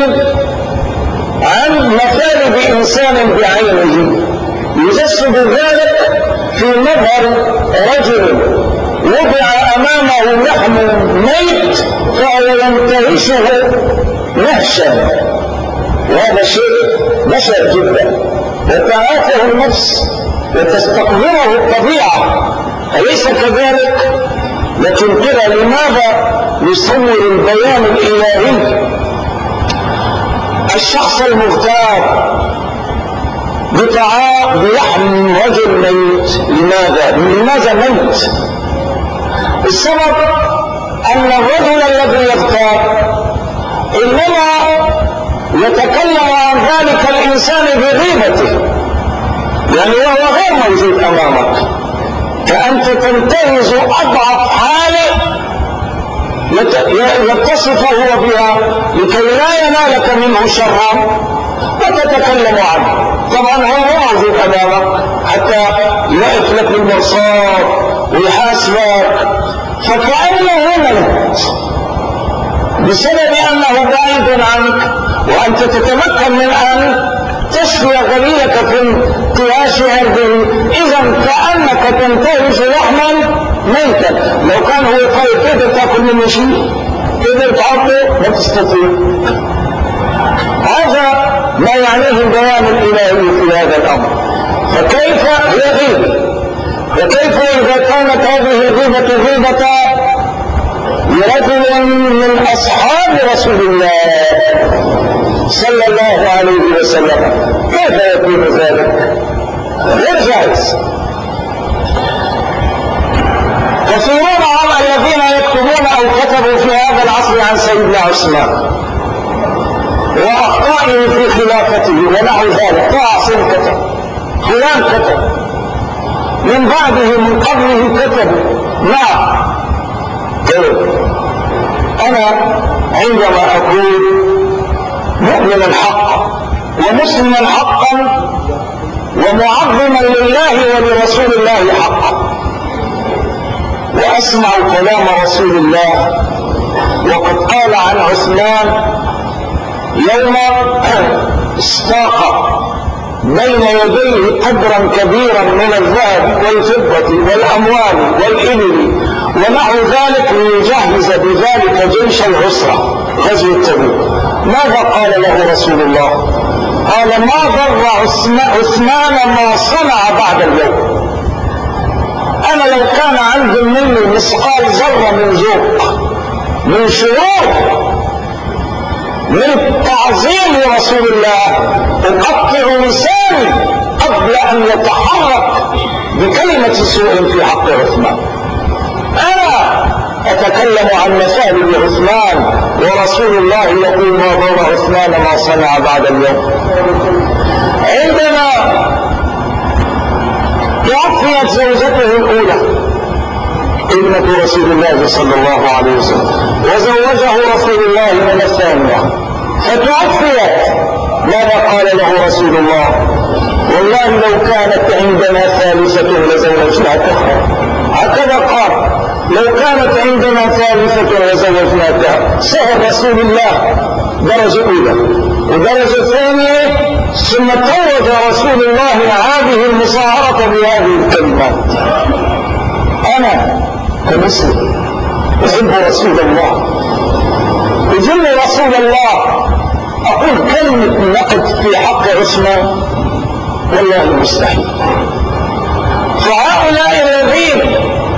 عن مثالب إنسان بعينه، يجسد ذلك في مظهر رجل وضع أمامه لحم ميت فهو ينتهشه نهشا، وهذا شيء بشع جدا وتعافه النفس وتستقبله الطبيعة، أليس كذلك؟ لكن ترى لماذا يصور البيان الإلهي الشخص المغتاب بلحم رجل ميت؟ لماذا ميت؟ السبب أن الرجل الذي يغتاب إنما يتكلم عن ذلك الإنسان بغيبته، يعني وهو غير موجود أمامك، فأنت تنتهز أضعف حاله يتصف هو بها لكي لا ينالك منه شرا وتتكلم عنه. طبعا هو موجود أمامك حتى يقف لك بالمرصاد ويحاسبك، فكأنه ميت بسبب أنه بعيد عنك، وأنت تتمكن من أن تشفي غليلك في انتهاش عرضه. إذا كأنك تنتهز لحما ميتا. لو كان هو يقول تقدر تأكل منه شيء، تقدر تعطه، ما تستطيع. هذا ما يعنيه البيان الإلهي في هذا الأمر. فكيف هي غيبة؟ وكيف إذا كانت هذه الغيبة غيبة لرجل من أصحاب رسول الله صلى الله عليه وسلم، كيف يكون ذلك؟ غير جائز. كثيرون هم الذين يكتبون أو كتبوا في هذا العصر عن سيدنا عثمان وأخطائه في خلافته ونحو ذلك. طاعون كتب، فلان كتب، من بعده من قبله كتب. نعم، أنا عندما أكون مؤمنا حقا ومسلما حقا ومعظما لله ولرسول الله حقا، وأسمع كلام رسول الله وقد قال عن عثمان يوم استاق بين يديه قدرا كبيرا من الذهب والفضة والأموال والإبل ونحو ذلك ليجهز بذلك جيش العسرة غزوة تبوك. ماذا قال له رسول الله؟ قال: ما ضر عثمان ما صنع بعد اليوم. أنا لو كان عندي مني مثقال ذرة من ذوق، من شعور، من تعظيم لرسول الله، أقطع لساني قبل أن يتحرك بكلمة سوء في حق عثمان. أنا أتكلم عن مسائل عثمان ورسول الله يقول: ما ضر عثمان ما صنع بعد اليوم. عندما توفيت زوجته الأولى ابنة رسول الله صلى الله عليه وسلم وزوجه رسول الله من الثانية فتوفيت، ماذا قال له رسول الله؟ والله لو كانت عندنا ثالثة لزوجناكها. هكذا قال: لو كانت عندنا ثالثة لزوجناكها. سهل رسول الله درجة أولى ودرجة ثانية، ثم توج رسول الله هذه المصاهرة بهذه الكلمات. أنا كمسلم أحب رسول الله، أجل رسول الله، أقول كلمة نقد في حق عثمان؟ والله مستحيل. فهؤلاء الذين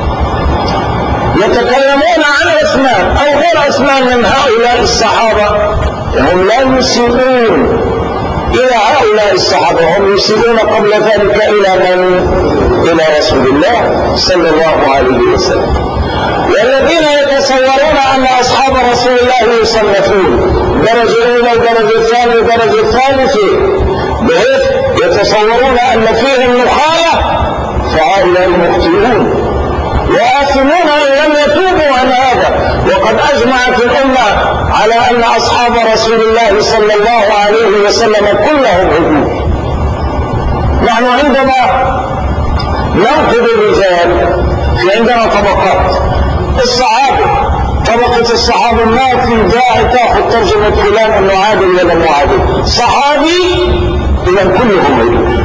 يتكلمون عن عثمان أو غير عثمان من هؤلاء الصحابة هم لا يسيئون إلى هؤلاء الصحابة، هم يسيئون قبل ذلك إلى من؟ إلى رسول الله صلى الله عليه وسلم. والذين يتصورون أن أصحاب رسول الله يصنفون درجة أولى ودرجة ثانية ودرجة ثالثة بحيث يتصورون أن فيهم مخالفة، فهؤلاء مخطئون وآثمون إن لم يتوبوا عن هذا. وقد أجمعت الأمة على أن أصحاب رسول الله صلى الله عليه وسلم كلهم عدول. نحن عندما ننقد الرجال في عندنا طبقات. الصحابة، طبقة الصحابة ما في داعي تأخذ ترجمة فلان أنه عادل ولا مو عادل. صحابي إذا كلهم عدول.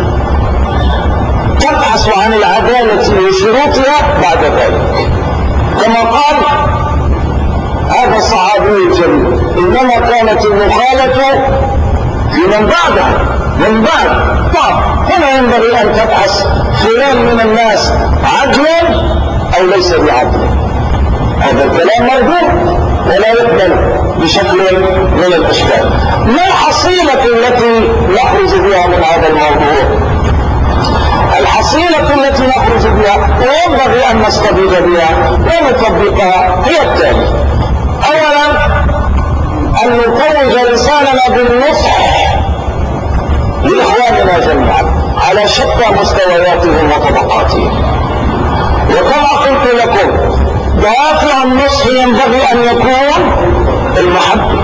تبحث عن العدالة وشروطها بعد ذلك، كما قال هذا الصحابي الجليل: إنما كانت المخالفة في من بعدها من بعد. طب هنا ينبغي أن تبحث فلان من الناس عدل أو ليس بعدل. هذا الكلام مردود ولا يقبل بشكل من الأشكال. ما الحصيلة التي نخرج بها من هذا الموضوع؟ الحصيلة الحصيلة التي نخرج بها وينبغي أن نستفيد بها ونطبقها هي التالي: أولا أن نتوج لساننا بالنصح لإخواننا جميعا على شتى مستوياتهم وطبقاتهم. وكما قلت لكم دوافع النصح ينبغي أن يكون المحبة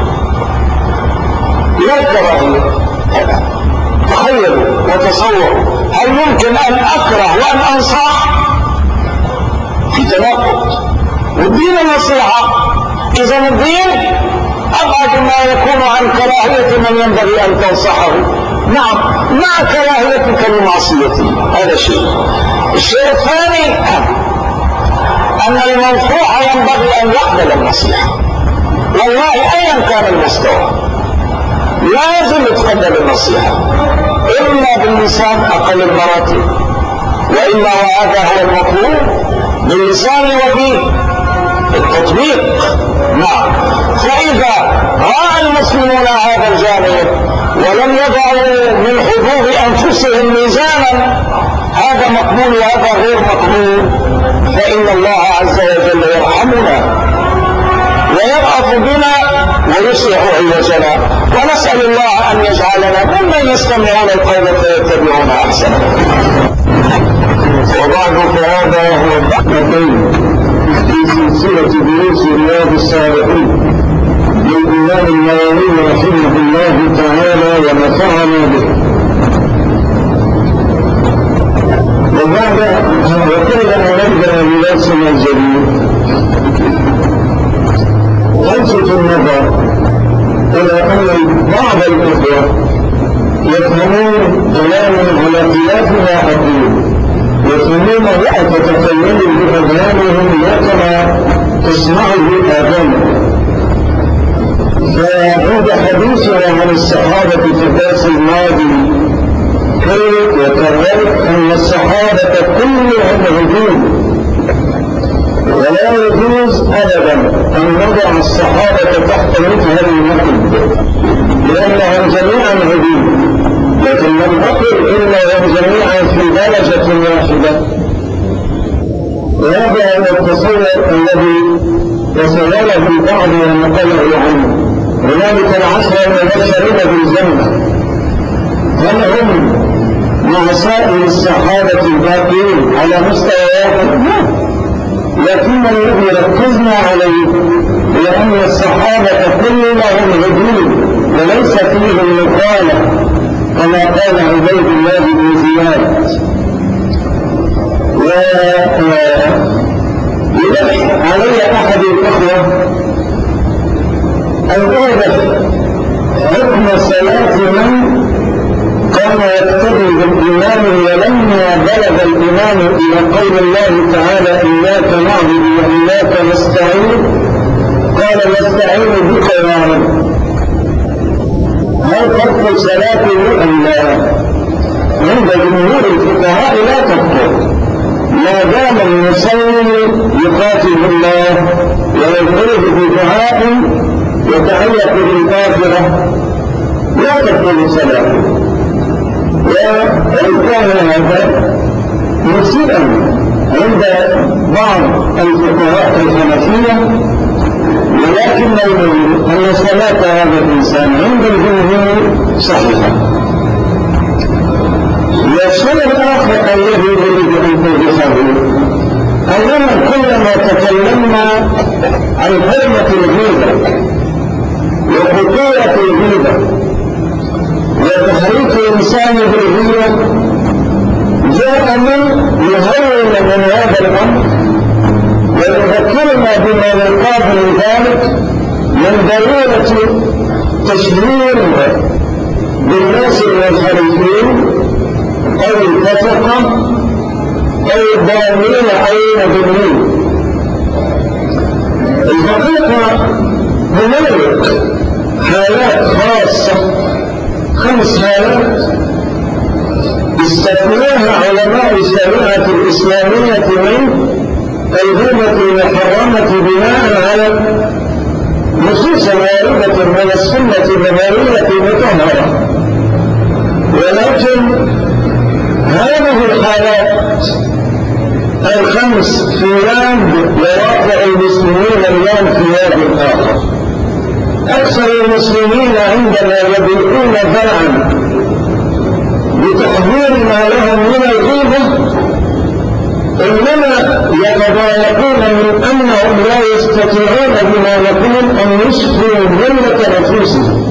لا الكراهية. تخيلوا وتصوروا، هل ممكن أن أكره وأن أنصح؟ في تناقض. والدين النصيحة، إذا الدين أبعد ما يكون عن كراهية من ينبغي أن تنصحه، نعم، مع كراهيتك لمعصيته، هذا شيء. الشيء الثاني أن المنصوح ينبغي أن يقبل النصيحة، والله أيا كان المستوى لازم يتقبل النصيحة، إما باللسان أقل المراتب، وإما وهذا هو المطلوب باللسان وبالتطبيق. نعم. فإذا رأى المسلمون هذا الجانب ولم يضعوا من حظوظ أنفسهم ميزانا هذا مقبول وهذا غير مقبول، فإن الله عز وجل يرحمنا ويرأف بنا ويصلح عوجنا، ونسأل الله أن يجعلنا ممن يستمعون القول فيتبعون أحسنه. وبعد فهذا هو الدعوتين في سلسلة دروس رياض الصالحين للإمام النووي رحمه الله تعالى ونفعنا به. وبعد وكلما نبدأ بدرسنا الجديد ألفت النظر إلى أن بعض الإخوة يفهمون كلاما على خلاف ما أقول، يفهمون لا تتكلم بأذهانهم لا كما تسمعه آذانهم. فعند حديثنا عن الصحابة في الدرس الماضي قلت وكررت أن الصحابة كلهم عدول، ولا يجوز أبدا أن نضع الصحابة تحت مثل المثل لأنهم جميعا عدول، لكن لم نقل إنهم جميعا في درجة واحدة. وهذا هو التصور الذي وصوله بعض ونقله عنه. هنالك العشرة المبشرين بالجنة، هل هم مع سائر الصحابة الباقين على مستوياتهم؟ لكن الذي ركزنا عليه لأن الصحابة كلهم عدول وليس فيهم مقالة كما قال عبيد الله بن زياد. ويلح علي أحد الأخوة أن أعرف حكم صلاة من كان يقتدي بالإمام ولما بلغ الإمام إلى قول الله تعالى إياك نعبد وإياك نستعين قال نستعين بك يا رب، هل تبطل صلاته أم لا؟ عند جمهور الفقهاء لا تبطل ما دام المصلي يقاتل الله ويدعوه بدعاء يتعلق بالآخرة لا تبطل صلاته. وإن كان هذا مسيئا عند بعض الفقهاء الحنفية، ولكن نقول أن صلاة هذا الإنسان عند الجمهور صحيحة. والشيء الآخر الذي يريد أن توضحه أولا كلما تكلمنا عن حرمة الغيبة وخطورة الغيبة وتحريك الإنسان بالغيبة جاء من يهون من هذا الأمر ويذكرنا بما يقابل ذلك من ضرورة تشهير بالناس المنحرفين أو الفتقة أو الضالين أو المضلين. الحقيقة هنالك حالات خاصة 5 حالات استثناها علماء الشريعة الإسلامية من الغيبة المحرمة بناء على نصوص واردة من السنة النبوية المطهرة. ولكن هذه الحالات أمس في واد وواقع المسلمين اليوم في واد آخر. أكثر المسلمين عندما يبيعون ذرعا بتحذير ما لهم من الغيبة إنما يتضايقون من أنهم لا يستطيعون بما نقول أن يشفوا ذلة نفوسهم.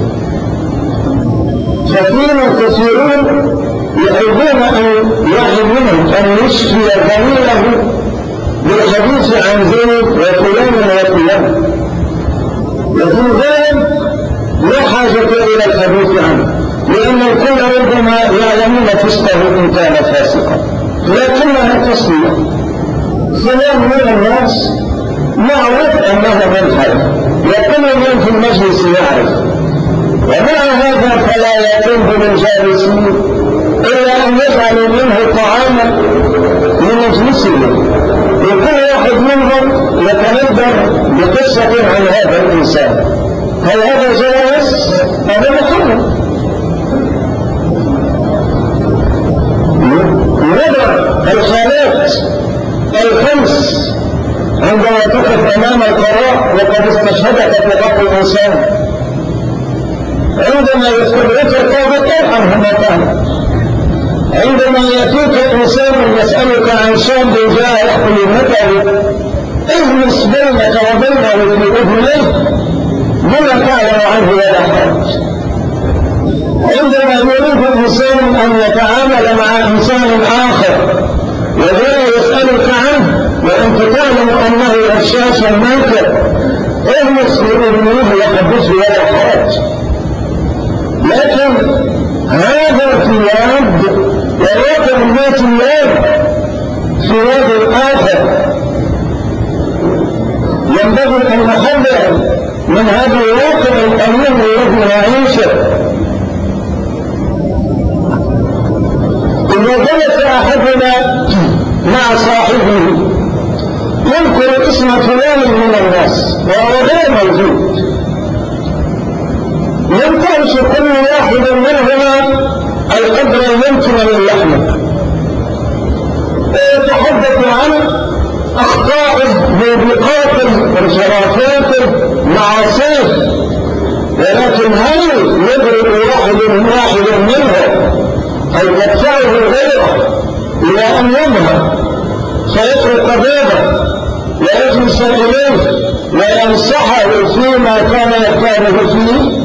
ففينا كثيرون يحبون أن واحد منهم أن يشفي ضميره بالحديث عن زيد وفلان وفلان، وفي ذلك لا حاجة إلى الحديث عنه، لأن الكل ربما يعلمون فسقه إن كان فاسقا، لكنها تصوير. فلان من الناس معروف أنه منحرف، وكل من في المجلس يعرف، ومع هذا فلا يكون بالجالسين إلا أن يجعلوا منه طعاما لمجلسهم، وكل واحد منهم يتنبه بقصة عن هذا الإنسان. هل هذا جائز؟ هذا محرم. وضع الحالات الخمس عندما تقف أمام القضاء وقد استشهدت في حق الإنسان، عندما يستدرك القاضي عنه ما كان، عندما يأتيك إنسان يسألك عن شاب جاء يحكي ابنته اجلس بينك وبينه في أذنيه بما تعلم عنه ولا حرج. عندما يريد الإنسان أن يتعامل مع إنسان آخر وجاء يسألك عنه وأنت تعلم أنه غشاش ماكر اجلس في أذنيه وحدثه ولا حرج. لكن هذا في واد وواقع الناس اليوم في واد آخر. ينبغي أن نحذر من هذا الواقع الأليم الذي نعيشه. إذا جلس أحدنا مع صاحبه يذكر اسم فلان من الناس وهو غير موجود، ينتهش كل واحد منهما القدر الممكن من لحمه ويتحدث عن أخطائه موبقاته انحرافاته معاصيه، ولكن هل يدرك واحد منهم أو يدفعه غيره إلى أن يظهر فيترك بابه ويجلس إليه وينصحه فيما كان يختاره فيه؟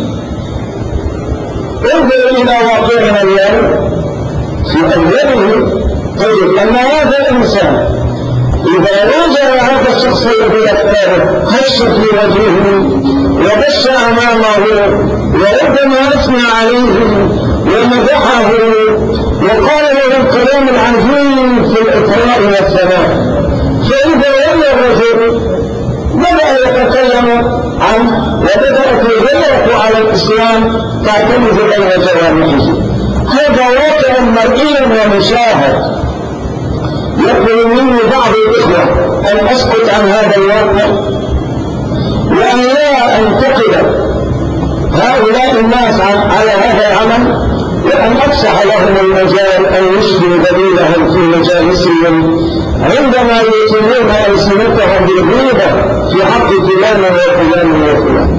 انظر إلى واقعنا اليوم في أوله. طيب أن هذا الإنسان إذا وجد هذا الشخص الذي يختاره هش في وجهه وبش أمامه وربما أثنى عليه ومدحه وقال له الكلام العظيم في الإطراء والثناء، فإذا ولى الرجل بدأ يتكلم عنه وبدأت الغيرة على الإسلام تعتمد بين جوانحه. هذا واقع مرئي ومشاهد. يطلب مني بعض الإخوة أن أسكت عن هذا الواقع وأن لا أنتقد هؤلاء الناس على هذا العمل، وأن أفسح لهم المجال أن يشفوا دليلهم في مجالسهم عندما يتمون ألسنتهم بالغيبة في حق فلان وفلان وفلان.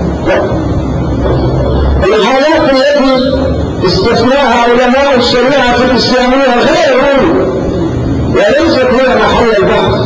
الحالات التي استثناها علماء الشريعة الإسلامية غير وليست هي محل البحث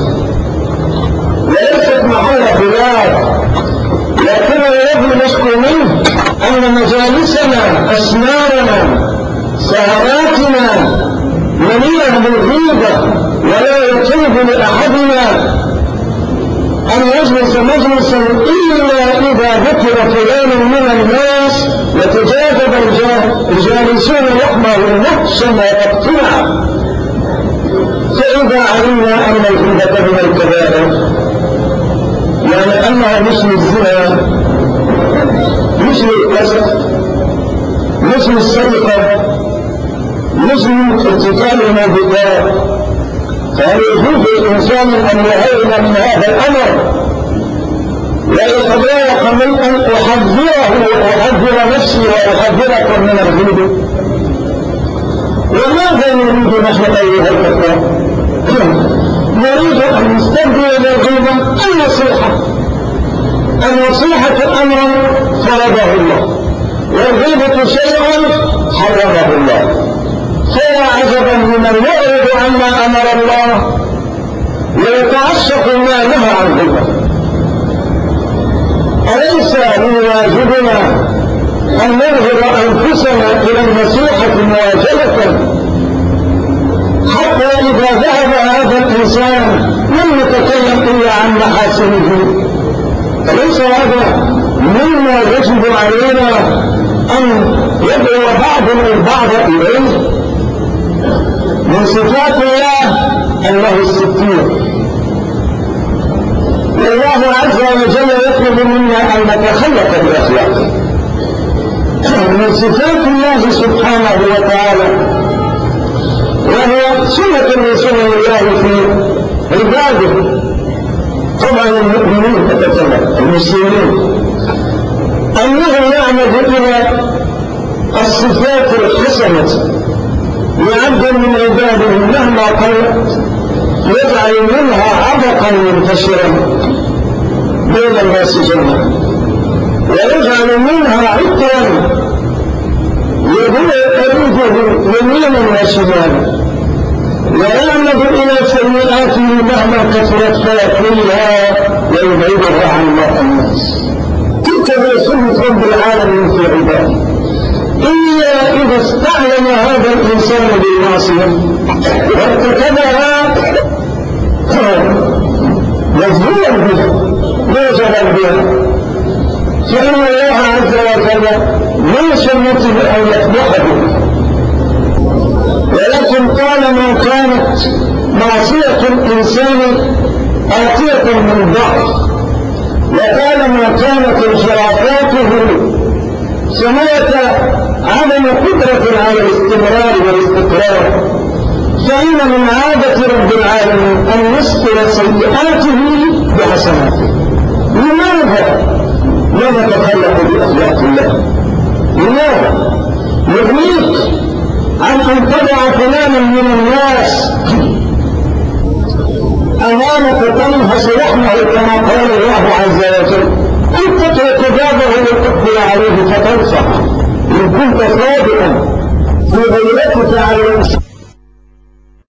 وليست محل خلاف، لكن الذي نشكو منه أن مجالسنا أسمارنا سهراتنا مليئة بالغيبة، ولا يطيب لأحدنا أن يجلس مجلسا إلا إذا ذكر فلان من الناس وتجاذب الجالسون لحمه نقشا وتقطيعا. فإذا علمنا أن الغيبة من الكبائر، يعني أنها مثل الزنا، مثل القذف، مثل السرقة، مثل ارتكاب الموبقات، فهل يجوز للإنسان أن يهرب من هذا الأمر ويتضايق من أن أحذره وأحذر نفسي وأحذركم من الغيبة؟ وماذا نريد نحن أيها الأخوة؟ يريد أن يستبدل بالغيبة النصيحة أمر فرضه الله، والغيبة شيء حرمه الله. فلا عجبا لمن يعرض عما أمر الله ويتعشق ما نهى عنه. أليس من واجبنا أن نرغب أنفسنا إلى النصيحة مواجهة، حتى إذا ذهب هذا الإنسان لم يتكلم إلا عن محاسنه؟ أليس هذا مما يجب علينا أن يدعو بعضنا البعض إليه؟ من صفات الله أنه الستير، والله عز وجل يطلب منا أن نتخلق بأخلاقه. من صفات الله سبحانه وتعالى، وهو سنة لسنن الله في عباده، طبعا المؤمنين تتكلم المسلمين، أنه يعمد إلى الصفات الحسنة لعبد من عباده مهما قلت، يجعل منها عبقا منتشرا بين الناس جميعا، ويجعل منها عطرا يريده يمينا وشمالا، ويعمد إلى سيئاته مهما كثرت فيكفيها ويبعدها عن الناس. تلك هي سنة رب العالمين في عباده. إلا إذا استعلم هذا الإنسان بالمعصية وارتكبها مجهولا بها موجبا بها، فإن الله عز وجل من سنته أن يفضح به. ولكن طالما كانت معصية الإنسان آتية من ضعف، وطالما كانت انحرافاته ثمرة عدم قدرة على الاستمرار والاستقرار، فإن من عادة رب العالمين أن يسقط سيئاته بحسناته. لماذا لا نتخلق بأخلاق الله؟ لماذا يغنيك عن أن تضع فلانا من الناس أمامك تنهش لحمه كما قال الله عز وجل، أن تترك بابه وتقبل عليه فتنصح إن كنت صادقا في غيرتك على الإنسان